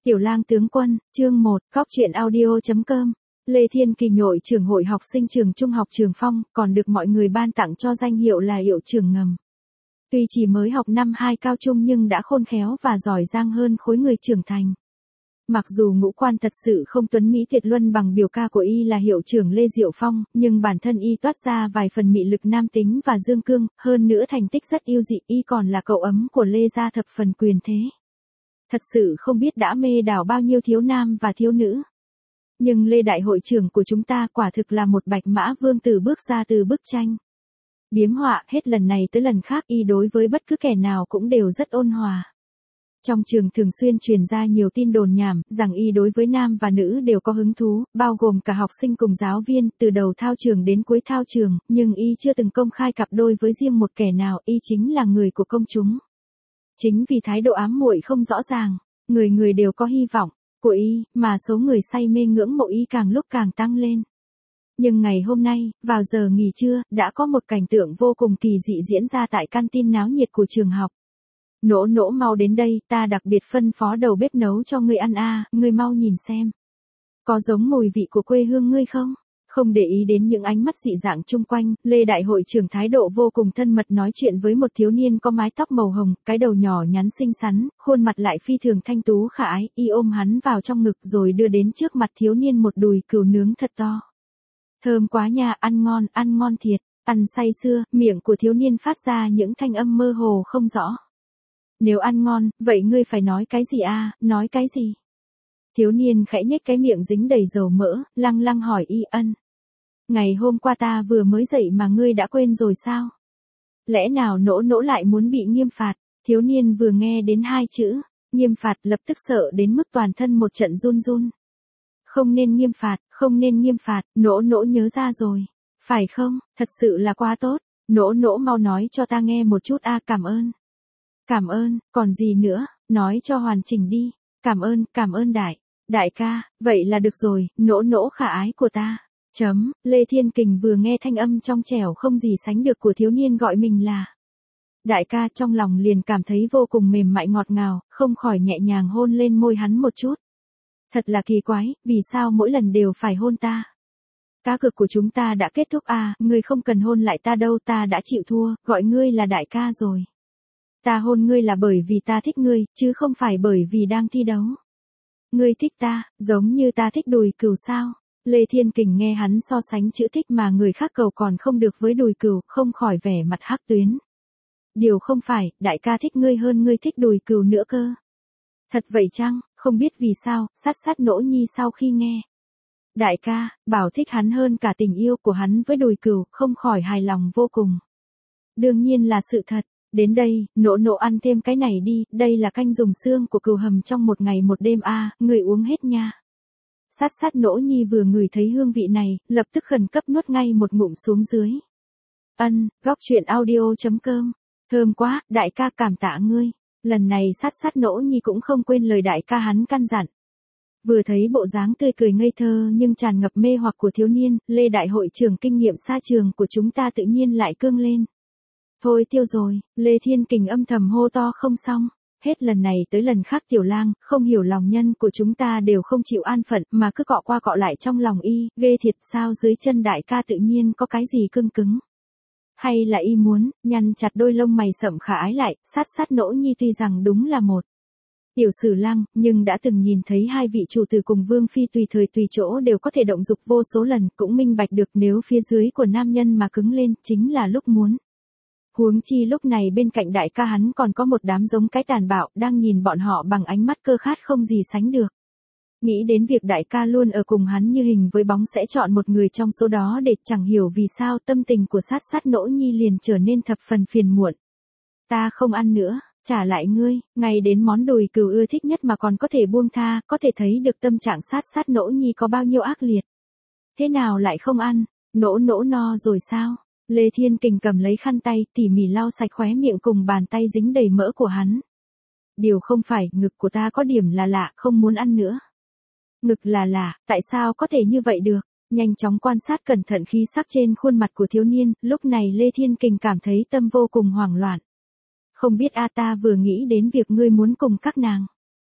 Tiểu Lang tướng quân, chương 1, Góc truyện audio.com. Lê Thiên Kỳ nhội trưởng hội học sinh trường trung học Trường Phong, còn được mọi người ban tặng cho danh hiệu là hiệu trưởng ngầm. Tuy chỉ mới học năm 2 cao trung nhưng đã khôn khéo và giỏi giang hơn khối người trưởng thành. Mặc dù ngũ quan thật sự không tuấn mỹ tuyệt luân bằng biểu ca của y là hiệu trưởng Lê Diệu Phong, nhưng bản thân y toát ra vài phần mị lực nam tính và dương cương, hơn nữa thành tích rất yêu dị, y còn là cậu ấm của Lê gia thập phần quyền thế. Thật sự không biết đã mê đảo bao nhiêu thiếu nam và thiếu nữ. Nhưng Lê đại hội trưởng của chúng ta quả thực là một bạch mã vương tử bước ra từ bức tranh. Biếm họa, hết lần này tới lần khác y đối với bất cứ kẻ nào cũng đều rất ôn hòa. Trong trường thường xuyên truyền ra nhiều tin đồn nhảm, rằng y đối với nam và nữ đều có hứng thú, bao gồm cả học sinh cùng giáo viên, từ đầu thao trường đến cuối thao trường, nhưng y chưa từng công khai cặp đôi với riêng một kẻ nào, y chính là người của công chúng. Chính vì thái độ ám muội không rõ ràng, người người đều có hy vọng của y, mà số người say mê ngưỡng mộ y càng lúc càng tăng lên. Nhưng ngày hôm nay, vào giờ nghỉ trưa, đã có một cảnh tượng vô cùng kỳ dị diễn ra tại canteen náo nhiệt của trường học. Nỗ nỗ mau đến đây, ta đặc biệt phân phó đầu bếp nấu cho ngươi ăn ngươi mau nhìn xem. Có giống mùi vị của quê hương ngươi không? Không để ý đến những ánh mắt dị dạng chung quanh, Lê đại hội trưởng thái độ vô cùng thân mật nói chuyện với một thiếu niên có mái tóc màu hồng, cái đầu nhỏ nhắn xinh xắn, khuôn mặt lại phi thường thanh tú khả ái, y ôm hắn vào trong ngực rồi đưa đến trước mặt thiếu niên một đùi cừu nướng thật to. Thơm quá nha, ăn ngon thiệt, ăn say sưa, miệng của thiếu niên phát ra những thanh âm mơ hồ không rõ. Nếu ăn ngon, vậy ngươi phải nói cái gì nói cái gì? Thiếu niên khẽ nhếch cái miệng dính đầy dầu mỡ, lăng lăng hỏi y ân. Ngày hôm qua ta vừa mới dậy mà ngươi đã quên rồi sao? Lẽ nào nỗ nỗ lại muốn bị nghiêm phạt? Thiếu niên vừa nghe đến hai chữ, nghiêm phạt lập tức sợ đến mức toàn thân một trận run run. Không nên nghiêm phạt, nỗ nỗ nhớ ra rồi. Phải không, thật sự là quá tốt, nỗ nỗ mau nói cho ta nghe một chút cảm ơn. Cảm ơn, còn gì nữa, nói cho hoàn chỉnh đi. Cảm ơn đại ca, vậy là được rồi, nỗ nỗ khả ái của ta. Lê Thiên Kình vừa nghe thanh âm trong trẻo không gì sánh được của thiếu niên gọi mình là đại ca, trong lòng liền cảm thấy vô cùng mềm mại ngọt ngào, không khỏi nhẹ nhàng hôn lên môi hắn một chút. Thật là kỳ quái, vì sao mỗi lần đều phải hôn ta? Cá cược của chúng ta đã kết thúc ngươi không cần hôn lại ta đâu, ta đã chịu thua, gọi ngươi là đại ca rồi. Ta hôn ngươi là bởi vì ta thích ngươi, chứ không phải bởi vì đang thi đấu. Ngươi thích ta, giống như ta thích đùi cừu sao? Lê Thiên Kình nghe hắn so sánh chữ thích mà người khác cầu còn không được với đùi cừu, không khỏi vẻ mặt hắc tuyến. Điều không phải, đại ca thích ngươi hơn ngươi thích đùi cừu nữa cơ. Thật vậy chăng, không biết vì sao, sát nỗ nhi sau khi nghe. Đại ca, bảo thích hắn hơn cả tình yêu của hắn với đùi cừu, không khỏi hài lòng vô cùng. Đương nhiên là sự thật. Đến đây, nỗ nỗ ăn thêm cái này đi, đây là canh dùng xương của cừu hầm trong một ngày một đêm người uống hết nha. Sát nỗ nhi vừa ngửi thấy hương vị này, lập tức khẩn cấp nuốt ngay một ngụm xuống dưới. Góc truyện audio.com. Thơm quá, đại ca cảm tạ ngươi. Lần này sát nỗ nhi cũng không quên lời đại ca hắn căn dặn. Vừa thấy bộ dáng tươi cười ngây thơ nhưng tràn ngập mê hoặc của thiếu niên, Lê đại hội trưởng kinh nghiệm xa trường của chúng ta tự nhiên lại cương lên. Thôi tiêu rồi, Lê Thiên Kình âm thầm hô to không xong. Hết lần này tới lần khác Tiểu Lang, không hiểu lòng nhân của chúng ta đều không chịu an phận mà cứ cọ qua cọ lại trong lòng y, ghê thiệt sao dưới chân đại ca tự nhiên có cái gì cưng cứng. Hay là y muốn, nhăn chặt đôi lông mày sậm khả ái lại, sát nỗ nhi tuy rằng đúng là một tiểu sử lang, nhưng đã từng nhìn thấy hai vị chủ tử cùng vương phi tùy thời tùy chỗ đều có thể động dục vô số lần, cũng minh bạch được nếu phía dưới của nam nhân mà cứng lên, chính là lúc muốn. Huống chi lúc này bên cạnh đại ca hắn còn có một đám giống cái tàn bạo, đang nhìn bọn họ bằng ánh mắt cơ khát không gì sánh được. Nghĩ đến việc đại ca luôn ở cùng hắn như hình với bóng sẽ chọn một người trong số đó để chẳng hiểu vì sao tâm tình của sát nỗ nhi liền trở nên thập phần phiền muộn. Ta không ăn nữa, trả lại ngươi, ngay đến món đùi cừu ưa thích nhất mà còn có thể buông tha, có thể thấy được tâm trạng sát nỗ nhi có bao nhiêu ác liệt. Thế nào lại không ăn, nỗ no rồi sao? Lê Thiên Kình cầm lấy khăn tay, tỉ mỉ lau sạch khóe miệng cùng bàn tay dính đầy mỡ của hắn. Điều không phải, ngực của ta có điểm là lạ, không muốn ăn nữa. Ngực là lạ, tại sao có thể như vậy được? Nhanh chóng quan sát cẩn thận khí sắc trên khuôn mặt của thiếu niên, lúc này Lê Thiên Kình cảm thấy tâm vô cùng hoảng loạn. Không biết ta vừa nghĩ đến việc ngươi muốn cùng các nàng.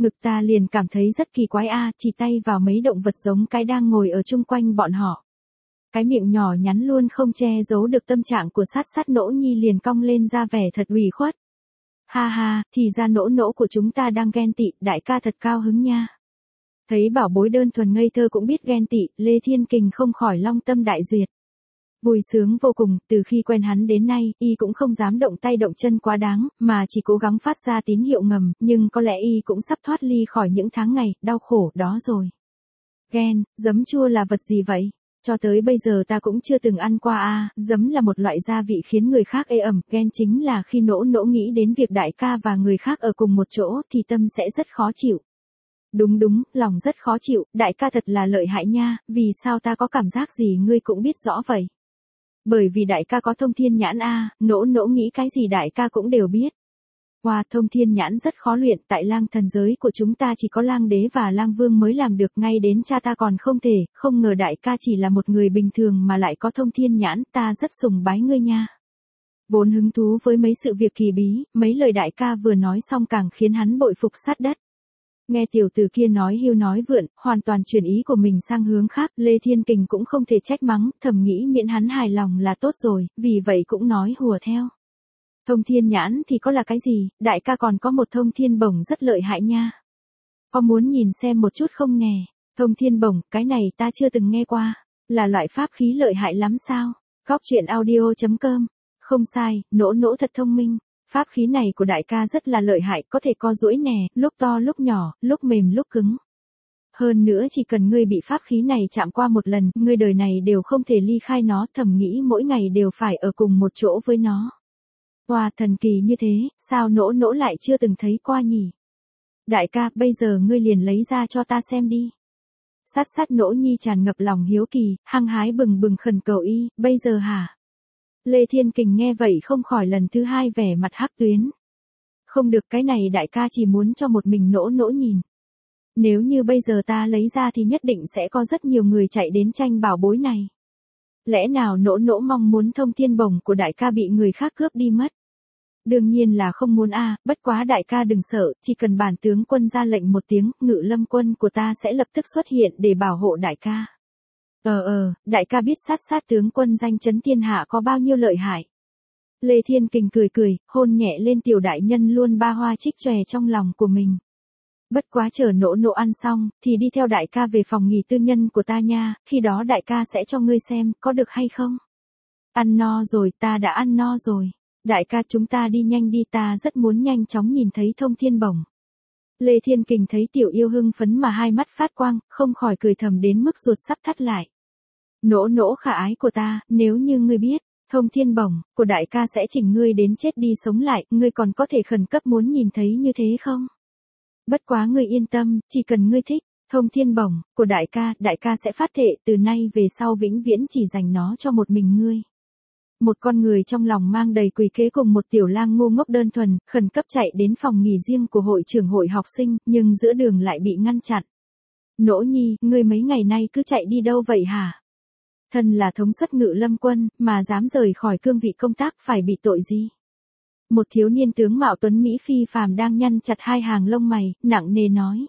Ngực ta liền cảm thấy rất kỳ quái chỉ tay vào mấy động vật giống cái đang ngồi ở chung quanh bọn họ. Cái miệng nhỏ nhắn luôn không che giấu được tâm trạng của sát sát nỗ nhi liền cong lên ra vẻ thật ủy khuất. Ha ha, thì ra nỗ nỗ của chúng ta đang ghen tị, đại ca thật cao hứng nha. Thấy bảo bối đơn thuần ngây thơ cũng biết ghen tị, Lê Thiên Kình không khỏi long tâm đại duyệt. Vui sướng vô cùng, từ khi quen hắn đến nay, y cũng không dám động tay động chân quá đáng, mà chỉ cố gắng phát ra tín hiệu ngầm, nhưng có lẽ y cũng sắp thoát ly khỏi những tháng ngày, đau khổ đó rồi. Ghen, giấm chua là vật gì vậy? Cho tới bây giờ ta cũng chưa từng ăn qua giấm là một loại gia vị khiến người khác ê ẩm, ghen chính là khi nỗ nỗ nghĩ đến việc đại ca và người khác ở cùng một chỗ thì tâm sẽ rất khó chịu. Đúng, lòng rất khó chịu, đại ca thật là lợi hại nha, vì sao ta có cảm giác gì ngươi cũng biết rõ vậy? Bởi vì đại ca có thông thiên nhãn nỗ nỗ nghĩ cái gì đại ca cũng đều biết. Wow, thông thiên nhãn rất khó luyện, tại lang thần giới của chúng ta chỉ có lang đế và lang vương mới làm được, ngay đến cha ta còn không thể, không ngờ đại ca chỉ là một người bình thường mà lại có thông thiên nhãn, ta rất sùng bái ngươi nha. Vốn hứng thú với mấy sự việc kỳ bí, mấy lời đại ca vừa nói xong càng khiến hắn bội phục sát đất. Nghe tiểu tử kia nói hiu nói vượn, hoàn toàn chuyển ý của mình sang hướng khác, Lê Thiên Kình cũng không thể trách mắng, thầm nghĩ miễn hắn hài lòng là tốt rồi, vì vậy cũng nói hùa theo. Thông thiên nhãn thì có là cái gì, đại ca còn có một thông thiên bổng rất lợi hại nha. Có muốn nhìn xem một chút không nè? Thông thiên bổng, cái này ta chưa từng nghe qua, là loại pháp khí lợi hại lắm sao? Góc truyện audio.com. Không sai, nỗ nỗ thật thông minh. Pháp khí này của đại ca rất là lợi hại, có thể co duỗi nè, lúc to lúc nhỏ, lúc mềm lúc cứng. Hơn nữa chỉ cần ngươi bị pháp khí này chạm qua một lần, ngươi đời này đều không thể ly khai nó, thầm nghĩ mỗi ngày đều phải ở cùng một chỗ với nó. Wow, thần kỳ như thế, sao nỗ nỗ lại chưa từng thấy qua nhỉ? Đại ca, bây giờ ngươi liền lấy ra cho ta xem đi. Sát sát nỗ nhi tràn ngập lòng hiếu kỳ, hăng hái bừng bừng khẩn cầu y, bây giờ hả? Lê Thiên Kình nghe vậy không khỏi lần thứ hai vẻ mặt hắc tuyến. Không được, cái này đại ca chỉ muốn cho một mình nỗ nỗ nhìn. Nếu như bây giờ ta lấy ra thì nhất định sẽ có rất nhiều người chạy đến tranh bảo bối này. Lẽ nào nỗ nỗ mong muốn thông thiên bổng của đại ca bị người khác cướp đi mất? Đương nhiên là không muốn bất quá đại ca đừng sợ, chỉ cần bản tướng quân ra lệnh một tiếng, Ngự Lâm quân của ta sẽ lập tức xuất hiện để bảo hộ đại ca. Đại ca biết sát sát tướng quân danh chấn thiên hạ có bao nhiêu lợi hại. Lê Thiên Kình cười, hôn nhẹ lên tiểu đại nhân luôn ba hoa trích chòe trong lòng của mình. Bất quá chờ nỗ nỗ ăn xong, thì đi theo đại ca về phòng nghỉ tư nhân của ta nha, khi đó đại ca sẽ cho ngươi xem, có được hay không? Ăn no rồi, ta đã ăn no rồi. Đại ca chúng ta đi nhanh đi, ta rất muốn nhanh chóng nhìn thấy thông thiên bổng. Lê Thiên Kình thấy tiểu yêu hưng phấn mà hai mắt phát quang, không khỏi cười thầm đến mức ruột sắp thắt lại. Nỗ nỗ khả ái của ta, nếu như ngươi biết, thông thiên bổng của đại ca sẽ chỉnh ngươi đến chết đi sống lại, ngươi còn có thể khẩn cấp muốn nhìn thấy như thế không? Bất quá ngươi yên tâm, chỉ cần ngươi thích, thông thiên bổng của đại ca sẽ phát thệ từ nay về sau vĩnh viễn chỉ dành nó cho một mình ngươi. Một con người trong lòng mang đầy quỷ kế cùng một tiểu lang ngu ngốc đơn thuần, khẩn cấp chạy đến phòng nghỉ riêng của hội trưởng hội học sinh, nhưng giữa đường lại bị ngăn chặn. Nỗ nhi, ngươi mấy ngày nay cứ chạy đi đâu vậy hả? Thân là thống suất Ngự Lâm quân, mà dám rời khỏi cương vị công tác phải bị tội gì? Một thiếu niên tướng mạo tuấn Mỹ phi phàm đang nhăn chặt hai hàng lông mày, nặng nề nói.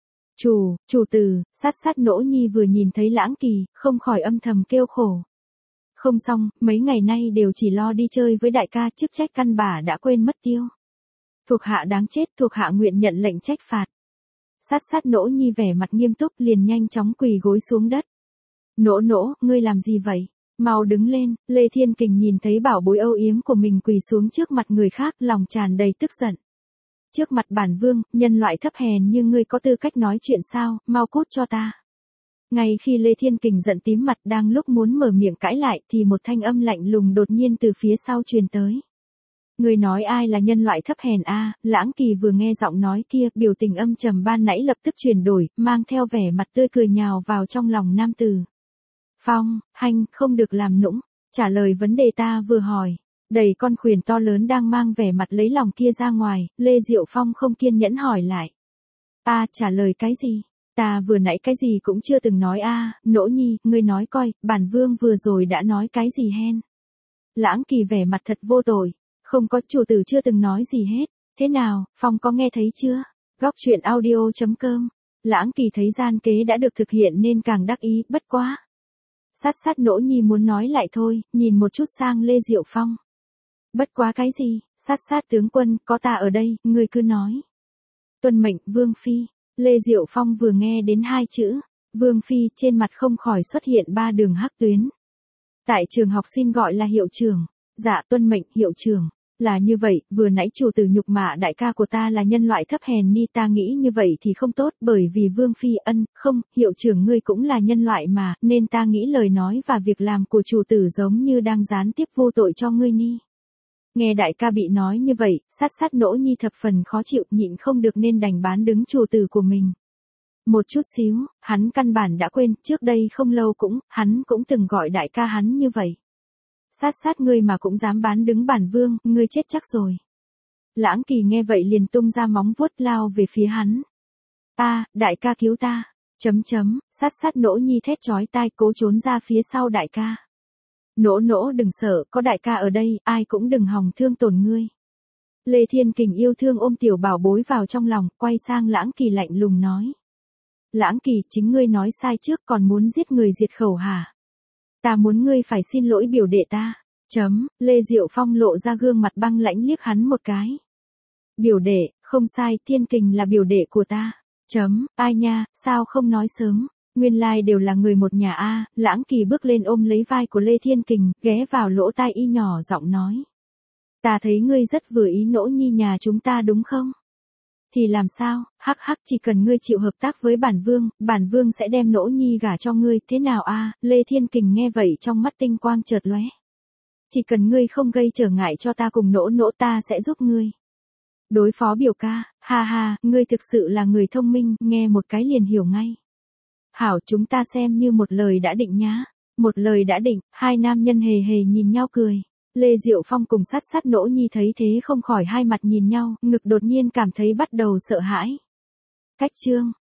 Chủ tử, sát nỗ nhi vừa nhìn thấy Lãng Kỳ, không khỏi âm thầm kêu khổ. Không xong, mấy ngày nay đều chỉ lo đi chơi với đại ca, chức trách căn bà đã quên mất tiêu. Thuộc hạ đáng chết, thuộc hạ nguyện nhận lệnh trách phạt. Sát nỗ nhi vẻ mặt nghiêm túc liền nhanh chóng quỳ gối xuống đất. Nỗ, ngươi làm gì vậy? Mau đứng lên. Lê Thiên Kình nhìn thấy bảo bối âu yếm của mình quỳ xuống trước mặt người khác, lòng tràn đầy tức giận. Trước mặt bản vương, nhân loại thấp hèn như ngươi có tư cách nói chuyện sao, mau cút cho ta. Ngay khi Lê Thiên Kình giận tím mặt đang lúc muốn mở miệng cãi lại thì một thanh âm lạnh lùng đột nhiên từ phía sau truyền tới. Người nói ai là nhân loại thấp hèn Lãng Kỳ vừa nghe giọng nói kia, biểu tình âm trầm ban nãy lập tức chuyển đổi, mang theo vẻ mặt tươi cười nhào vào trong lòng nam tử. Phong, Hành, không được làm nũng, trả lời vấn đề ta vừa hỏi. Đẩy con khuyển to lớn đang mang vẻ mặt lấy lòng kia ra ngoài, Lê Diệu Phong không kiên nhẫn hỏi lại. Trả lời cái gì? Ta vừa nãy cái gì cũng chưa từng nói Nỗ nhi, ngươi nói coi, bản vương vừa rồi đã nói cái gì hen? Lãng Kỳ vẻ mặt thật vô tội, không có, chủ tử chưa từng nói gì hết, thế nào, Phong có nghe thấy chưa? Góc truyện audio.com. Lãng Kỳ thấy gian kế đã được thực hiện nên càng đắc ý, bất quá. Sát Nỗ Nhi muốn nói lại thôi, nhìn một chút sang Lê Diệu Phong. Bất quá cái gì, sát tướng quân, có ta ở đây, ngươi cứ nói. Tuân mệnh, Vương Phi. Lê Diệu Phong vừa nghe đến hai chữ, Vương Phi, trên mặt không khỏi xuất hiện 3 đường hắc tuyến. Tại trường học xin gọi là hiệu trưởng. Dạ tuân mệnh, hiệu trưởng. Là như vậy, vừa nãy chủ tử nhục mạ đại ca của ta là nhân loại thấp hèn ni, ta nghĩ như vậy thì không tốt, bởi vì Vương Phi không, hiệu trưởng ngươi cũng là nhân loại mà, nên ta nghĩ lời nói và việc làm của chủ tử giống như đang gián tiếp vô tội cho ngươi ni. Nghe đại ca bị nói như vậy, sát Nỗ Nhi thập phần khó chịu, nhịn không được nên đành bán đứng chủ tử của mình. Một chút xíu, hắn căn bản đã quên, trước đây không lâu hắn cũng từng gọi đại ca hắn như vậy. Sát ngươi mà cũng dám bán đứng bản vương, ngươi chết chắc rồi. Lãng Kỳ nghe vậy liền tung ra móng vuốt lao về phía hắn. Đại ca cứu ta. Sát Nỗ Nhi thét chói tai cố trốn ra phía sau đại ca. Nỗ đừng sợ, có đại ca ở đây, ai cũng đừng hòng thương tổn ngươi. Lê Thiên Kình yêu thương ôm tiểu bảo bối vào trong lòng, quay sang Lãng Kỳ lạnh lùng nói. Lãng Kỳ, chính ngươi nói sai trước, còn muốn giết người diệt khẩu hả? Ta muốn ngươi phải xin lỗi biểu đệ ta. Lê Diệu Phong lộ ra gương mặt băng lãnh liếc hắn một cái. Biểu đệ, không sai, Thiên Kình là biểu đệ của ta. Ai nha, sao không nói sớm? Nguyên lai đều là người một nhà a. Lãng Kỳ bước lên ôm lấy vai của Lê Thiên Kình, ghé vào lỗ tai y nhỏ giọng nói. Ta thấy ngươi rất vừa ý Nỗ Nhi nhà chúng ta đúng không? Thì làm sao, chỉ cần ngươi chịu hợp tác với bản vương sẽ đem Nỗ Nhi gả cho ngươi, thế nào a? Lê Thiên Kình nghe vậy trong mắt tinh quang chợt lóe. Chỉ cần ngươi không gây trở ngại cho ta cùng Nỗ ta sẽ giúp ngươi. Đối phó biểu ca, ngươi thực sự là người thông minh, nghe một cái liền hiểu ngay. Hảo, chúng ta xem như một lời đã định nhá. Một lời đã định, hai nam nhân hề nhìn nhau cười. Lê Diệu Phong cùng sát Nỗ Nhi thấy thế không khỏi hai mặt nhìn nhau, ngực đột nhiên cảm thấy bắt đầu sợ hãi. Cách chương